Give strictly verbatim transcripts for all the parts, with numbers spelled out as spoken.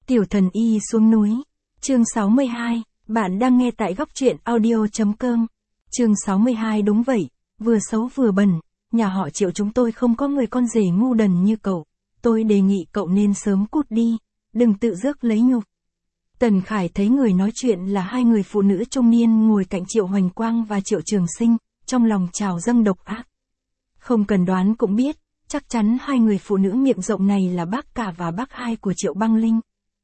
Tiểu thần y xuống núi. Chương sáu mươi hai, bạn đang nghe tại góc truyện audio.com. Chương sáu mươi hai đúng vậy, vừa xấu vừa bẩn, nhà họ Triệu chúng tôi không có người con rể ngu đần như cậu. Tôi đề nghị cậu nên sớm cút đi, đừng tự rước lấy nhục. Tần Khải thấy người nói chuyện là hai người phụ nữ trung niên ngồi cạnh Triệu Hoành Quang và Triệu Trường Sinh, trong lòng trào dâng độc ác. Không cần đoán cũng biết, chắc chắn hai người phụ nữ miệng rộng này là bác cả và bác hai của Triệu Băng Linh.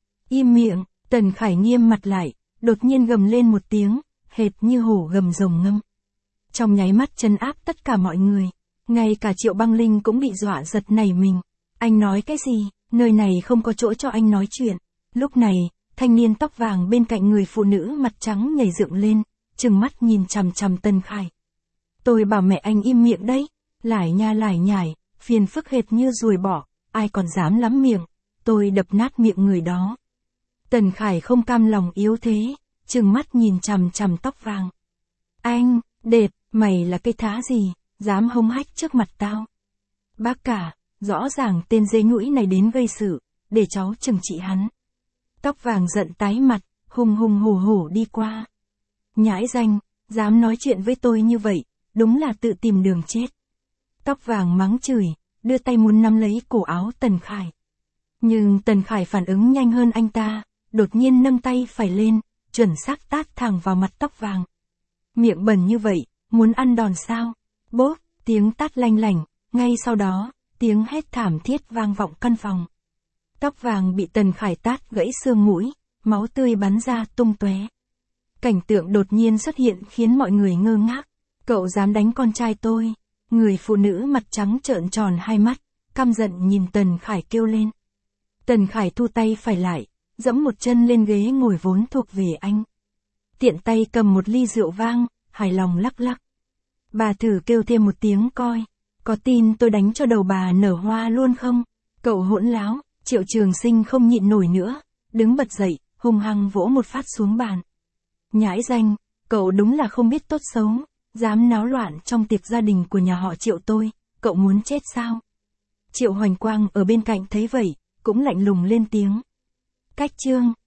Im miệng, Tần Khải nghiêm mặt lại, đột nhiên gầm lên một tiếng, hệt như hổ gầm rồng ngâm. Trong nháy mắt trấn áp tất cả mọi người, ngay cả Triệu Băng Linh cũng bị dọa giật nảy mình. Anh nói cái gì, nơi này không có chỗ cho anh nói chuyện. Lúc này, thanh niên tóc vàng bên cạnh người phụ nữ mặt trắng nhảy dựng lên, trừng mắt nhìn chằm chằm Tần Khải. Tôi bảo mẹ anh im miệng đấy, lải nha lải nhải, phiền phức hệt như ruồi bọ, ai còn dám lắm miệng, tôi đập nát miệng người đó. Tần Khải không cam lòng yếu thế, trừng mắt nhìn chằm chằm tóc vàng. Anh, đệt, mày là cây thá gì, dám hông hách trước mặt tao. Bác cả, rõ ràng tên dế nhũi này đến gây sự, để cháu trừng trị hắn. Tóc vàng giận tái mặt, hùng hùng hổ hổ đi qua. Nhãi danh, dám nói chuyện với tôi như vậy, đúng là tự tìm đường chết. Tóc vàng mắng chửi, đưa tay muốn nắm lấy cổ áo Tần Khải. Nhưng Tần Khải phản ứng nhanh hơn anh ta, đột nhiên nâng tay phải lên, chuẩn xác tát thẳng vào mặt tóc vàng. Miệng bẩn như vậy, muốn ăn đòn sao? Bốp, tiếng tát lanh lảnh, ngay sau đó, tiếng hét thảm thiết vang vọng căn phòng. Tóc vàng bị Tần Khải tát gãy xương mũi, máu tươi bắn ra tung tóe. Cảnh tượng đột nhiên xuất hiện khiến mọi người ngơ ngác. Cậu dám đánh con trai tôi? Người phụ nữ mặt trắng trợn tròn hai mắt, căm giận nhìn Tần Khải kêu lên. Tần Khải thu tay phải lại, dẫm một chân lên ghế ngồi vốn thuộc về anh. Tiện tay cầm một ly rượu vang, hài lòng lắc lắc. Bà thử kêu thêm một tiếng coi, có tin tôi đánh cho đầu bà nở hoa luôn không? Cậu hỗn láo. Triệu Trường Sinh không nhịn nổi nữa, đứng bật dậy, hung hăng vỗ một phát xuống bàn. Nhãi danh, cậu đúng là không biết tốt xấu, dám náo loạn trong tiệc gia đình của nhà họ Triệu tôi, cậu muốn chết sao? Triệu Hoành Quang ở bên cạnh thấy vậy, cũng lạnh lùng lên tiếng. Cách chương.